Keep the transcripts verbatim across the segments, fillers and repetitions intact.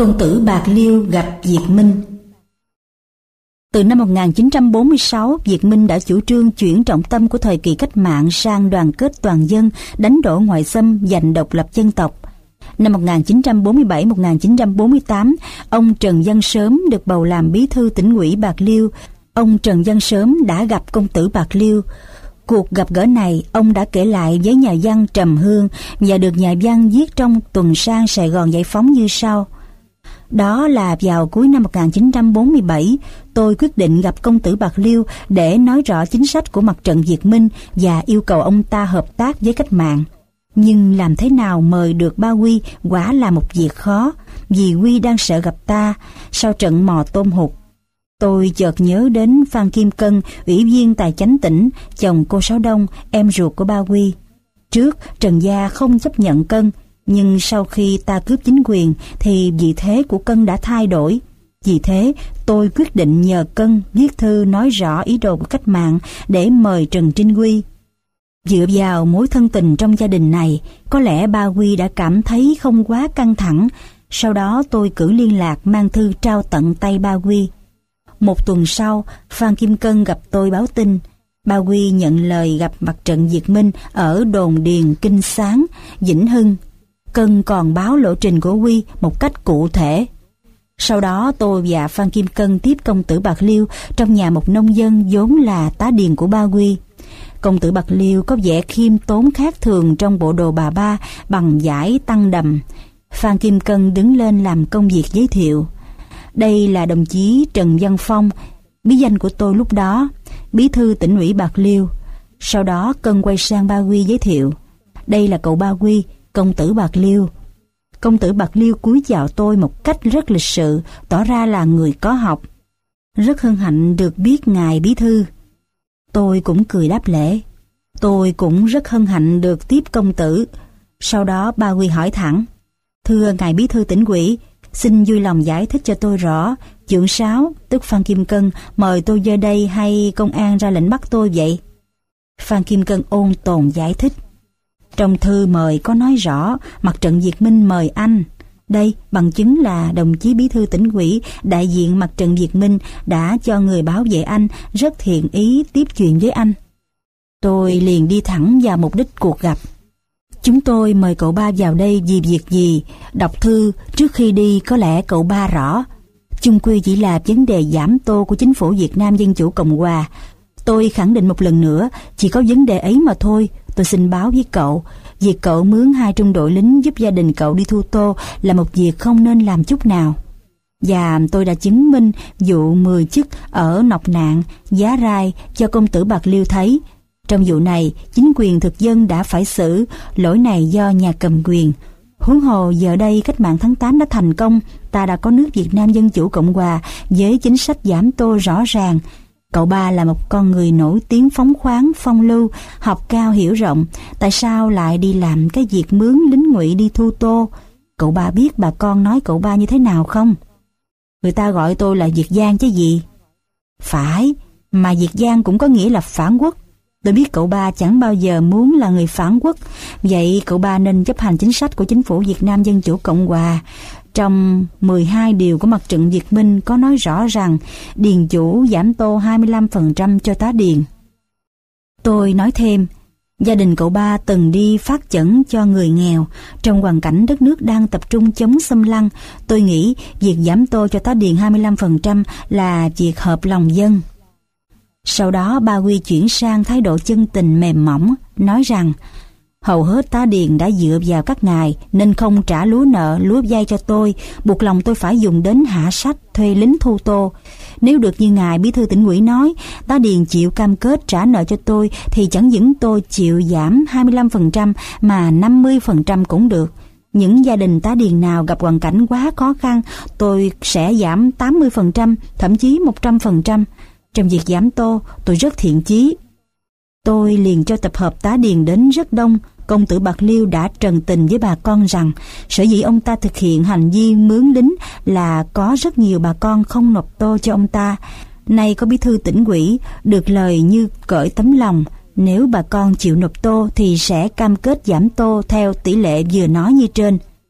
Công tử Bạc Liêu gặp Việt Minh. Từ năm một nghìn chín trăm bốn mươi sáu, Việt Minh đã chủ trương chuyển trọng tâm của thời kỳ cách mạng sang đoàn kết toàn dân, đánh đổ ngoại xâm, giành độc lập dân tộc. Năm một nghìn chín trăm bốn mươi bảy đến một nghìn chín trăm bốn mươi tám, ông Trần Văn Sớm được bầu làm bí thư tỉnh ủy Bạc Liêu. Ông Trần Văn Sớm đã gặp công tử Bạc Liêu. Cuộc gặp gỡ này, ông đã kể lại với nhà văn Trầm Hương và được nhà văn viết trong Tuần Sang Sài Gòn Giải Phóng như sau. Đó là vào cuối năm một nghìn chín trăm bốn mươi bảy, tôi quyết định gặp công tử Bạc Liêu để nói rõ chính sách của mặt trận Việt Minh và yêu cầu ông ta hợp tác với cách mạng. Nhưng làm thế nào mời được Ba Huy quả là một việc khó, vì Huy đang sợ gặp ta sau trận mò tôm hụt. Tôi chợt nhớ đến Phan Kim Cân, ủy viên tài chánh tỉnh, chồng cô Sáu Đông, em ruột của Ba Huy. Trước, Trần Gia không chấp nhận Cân, nhưng sau khi ta cướp chính quyền thì vị thế của Cân đã thay đổi. Vì thế, tôi quyết định nhờ Cân viết thư nói rõ ý đồ của cách mạng để mời Trần Trinh Huy. Dựa vào mối thân tình trong gia đình này, có lẽ Ba Huy đã cảm thấy không quá căng thẳng. Sau đó tôi cử liên lạc mang thư trao tận tay Ba Huy. Một tuần sau, Phan Kim Cân gặp tôi báo tin. Ba Huy nhận lời gặp mặt trận Việt Minh ở đồn điền Kinh Sáng, Vĩnh Hưng. Cân còn báo lộ trình của Huy một cách cụ thể. Sau đó tôi và Phan Kim Cân tiếp công tử Bạc Liêu trong nhà một nông dân vốn là tá điền của Ba Huy. Công tử Bạc Liêu có vẻ khiêm tốn khác thường trong bộ đồ bà ba bằng vải tăng đầm. Phan Kim Cân đứng lên làm công việc giới thiệu. Đây là đồng chí Trần Văn Phong, bí danh của tôi lúc đó, bí thư tỉnh ủy Bạc Liêu. Sau đó Cân quay sang Ba Huy giới thiệu. Đây là cậu Ba Huy, công tử Bạc Liêu. Công tử Bạc Liêu cúi chào tôi một cách rất lịch sự, tỏ ra là người có học. Rất hân hạnh được biết ngài bí thư. Tôi cũng cười đáp lễ. Tôi cũng rất hân hạnh được tiếp công tử. Sau đó Ba Huy hỏi thẳng. Thưa ngài bí thư tỉnh ủy, xin vui lòng giải thích cho tôi rõ, Chưởng Sáu, tức Phan Kim Cân, mời tôi về đây hay công an ra lệnh bắt tôi vậy? Phan Kim Cân ôn tồn giải thích. Trong thư mời có nói rõ mặt trận Việt Minh mời anh. Đây bằng chứng là đồng chí bí thư tỉnh ủy đại diện mặt trận Việt Minh đã cho người bảo vệ anh rất thiện ý tiếp chuyện với anh. Tôi liền đi thẳng vào mục đích cuộc gặp. Chúng tôi mời cậu Ba vào đây vì việc gì? Đọc thư trước khi đi có lẽ cậu Ba rõ. Chung quy chỉ là vấn đề giảm tô của chính phủ Việt Nam Dân Chủ Cộng Hòa. Tôi khẳng định một lần nữa, chỉ có vấn đề ấy mà thôi. Tôi xin báo với cậu, việc cậu mướn hai trung đội lính giúp gia đình cậu đi thu tô là một việc không nên làm chút nào. Và tôi đã chứng minh vụ mười chức ở Nọc Nạn, Giá Rai cho công tử Bạc Liêu thấy. Trong vụ này, chính quyền thực dân đã phải xử, lỗi này do nhà cầm quyền. Huống hồ giờ đây cách mạng tháng tám đã thành công, ta đã có nước Việt Nam Dân Chủ Cộng Hòa với chính sách giảm tô rõ ràng. Cậu Ba là một con người nổi tiếng phóng khoáng, phong lưu, học cao hiểu rộng, tại sao lại đi làm cái việc mướn lính ngụy đi thu tô? Cậu Ba biết bà con nói cậu Ba như thế nào không? Người ta gọi tôi là Việt Giang chứ gì? Phải, mà Việt Giang cũng có nghĩa là phản quốc. Tôi biết cậu Ba chẳng bao giờ muốn là người phản quốc, vậy cậu Ba nên chấp hành chính sách của chính phủ Việt Nam Dân Chủ Cộng Hòa. Trong mười hai điều của mặt trận Việt Minh có nói rõ rằng điền chủ giảm tô hai mươi lăm phần trăm cho tá điền. Tôi nói thêm, gia đình cậu Ba từng đi phát chẩn cho người nghèo. Trong hoàn cảnh đất nước đang tập trung chống xâm lăng, tôi nghĩ việc giảm tô cho tá điền hai mươi lăm phần trăm là việc hợp lòng dân. Sau đó Ba Huy chuyển sang thái độ chân tình mềm mỏng, nói rằng hầu hết tá điền đã dựa vào các ngài nên không trả lúa nợ, lúa vay cho tôi, buộc lòng tôi phải dùng đến hạ sách, thuê lính thu tô. Nếu được như ngài bí thư tỉnh ủy nói, tá điền chịu cam kết trả nợ cho tôi thì chẳng những tôi chịu giảm hai mươi lăm phần trăm mà năm mươi phần trăm cũng được. Những gia đình tá điền nào gặp hoàn cảnh quá khó khăn, tôi sẽ giảm tám mươi phần trăm, thậm chí một trăm phần trăm. Trong việc giảm tô, tôi rất thiện chí. Tôi liền cho tập hợp tá điền đến rất đông. Công tử Bạc Liêu đã trần tình với bà con rằng sở dĩ ông ta thực hiện hành vi mướn lính là có rất nhiều bà con không nộp tô cho ông ta. Nay có bí thư tỉnh ủy được lời như cởi tấm lòng, nếu bà con chịu nộp tô thì sẽ cam kết giảm tô theo tỷ lệ vừa nói như trên.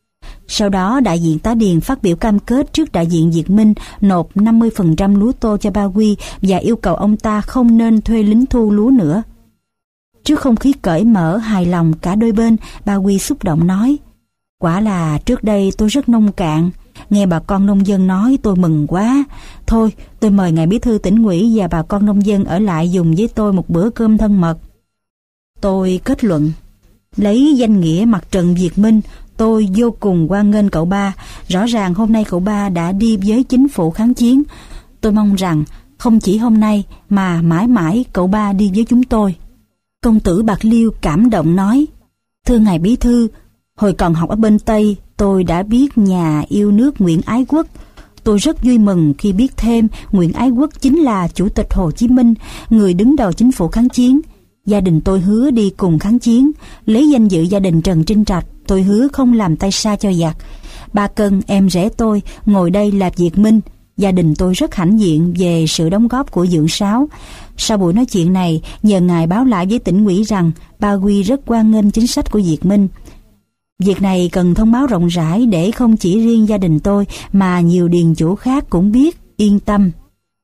Sau đó đại diện Tá Điền phát biểu cam kết trước đại diện Việt Minh nộp năm mươi phần trăm lúa tô cho Ba Quy và yêu cầu ông ta không nên thuê lính thu lúa nữa. Trước không khí cởi mở hài lòng cả đôi bên, Ba Quy xúc động nói: quả là trước đây tôi rất nông cạn, nghe bà con nông dân nói tôi mừng quá. Thôi tôi mời ngài bí thư tỉnh ủy và bà con nông dân ở lại dùng với tôi một bữa cơm thân mật. Tôi kết luận: lấy danh nghĩa mặt trận Việt Minh, tôi vô cùng hoan nghênh cậu Ba. Rõ ràng hôm nay cậu Ba đã đi với chính phủ kháng chiến. Tôi mong rằng không chỉ hôm nay mà mãi mãi cậu Ba đi với chúng tôi. Công tử Bạc Liêu cảm động nói: thưa ngài bí thư, hồi còn học ở bên Tây, tôi đã biết nhà yêu nước Nguyễn Ái Quốc. Tôi rất vui mừng khi biết thêm Nguyễn Ái Quốc chính là Chủ tịch Hồ Chí Minh, người đứng đầu chính phủ kháng chiến. Gia đình tôi hứa đi cùng kháng chiến. Lấy danh dự gia đình Trần Trinh Trạch, tôi hứa không làm tay sai cho giặc. Ba Cân, em rể tôi, ngồi đây là Việt Minh. Gia đình tôi rất hãnh diện về sự đóng góp của Dượng Sáu. Sau buổi nói chuyện này, nhờ ngài báo lại với tỉnh ủy rằng Ba Quy rất hoan nghênh chính sách của Việt Minh. Việc này cần thông báo rộng rãi để không chỉ riêng gia đình tôi mà nhiều điền chủ khác cũng biết, yên tâm.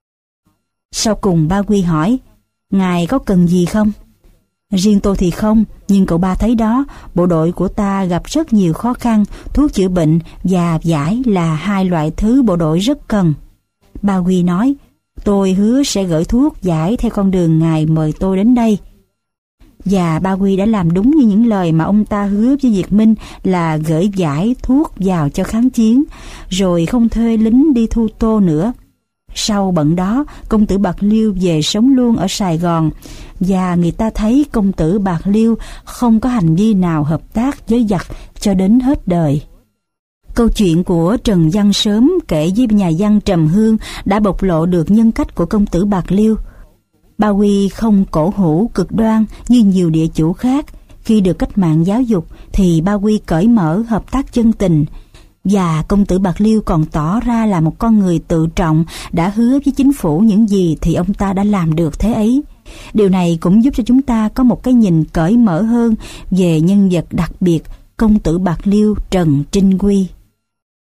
Sau cùng Ba Quy hỏi: ngài có cần gì không? Riêng tôi thì không, nhưng cậu Ba thấy đó, bộ đội của ta gặp rất nhiều khó khăn, thuốc chữa bệnh và vải là hai loại thứ bộ đội rất cần. Ba Quy nói: tôi hứa sẽ gửi thuốc vải theo con đường ngài mời tôi đến đây. Và Ba Quy đã làm đúng như những lời mà ông ta hứa với Việt Minh là gửi vải thuốc vào cho kháng chiến, rồi không thuê lính đi thu tô nữa. Sau bận đó, công tử Bạc Liêu về sống luôn ở Sài Gòn, và người ta thấy công tử Bạc Liêu không có hành vi nào hợp tác với giặc cho đến hết đời. Câu chuyện của Trần Văn Sớm kể với nhà văn Trầm Hương đã bộc lộ được nhân cách của công tử Bạc Liêu. Ba Quy không cổ hủ cực đoan như nhiều địa chủ khác. Khi được cách mạng giáo dục thì Ba Quy cởi mở, hợp tác chân tình. Và công tử Bạc Liêu còn tỏ ra là một con người tự trọng, đã hứa với chính phủ những gì thì ông ta đã làm được thế ấy. Điều này cũng giúp cho chúng ta có một cái nhìn cởi mở hơn về nhân vật đặc biệt công tử Bạc Liêu Trần Trinh Quy.